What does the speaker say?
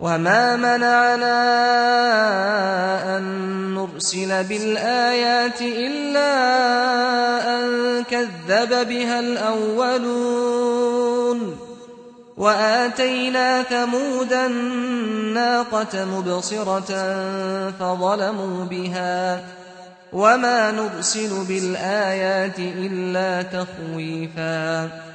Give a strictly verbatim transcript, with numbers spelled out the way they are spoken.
وما منعنا أن نرسل بالآيات إلا أن كذب بها الأولون وآتينا ثمود الناقة مبصرة فظلموا بها وما نرسل بالآيات إلا تخويفا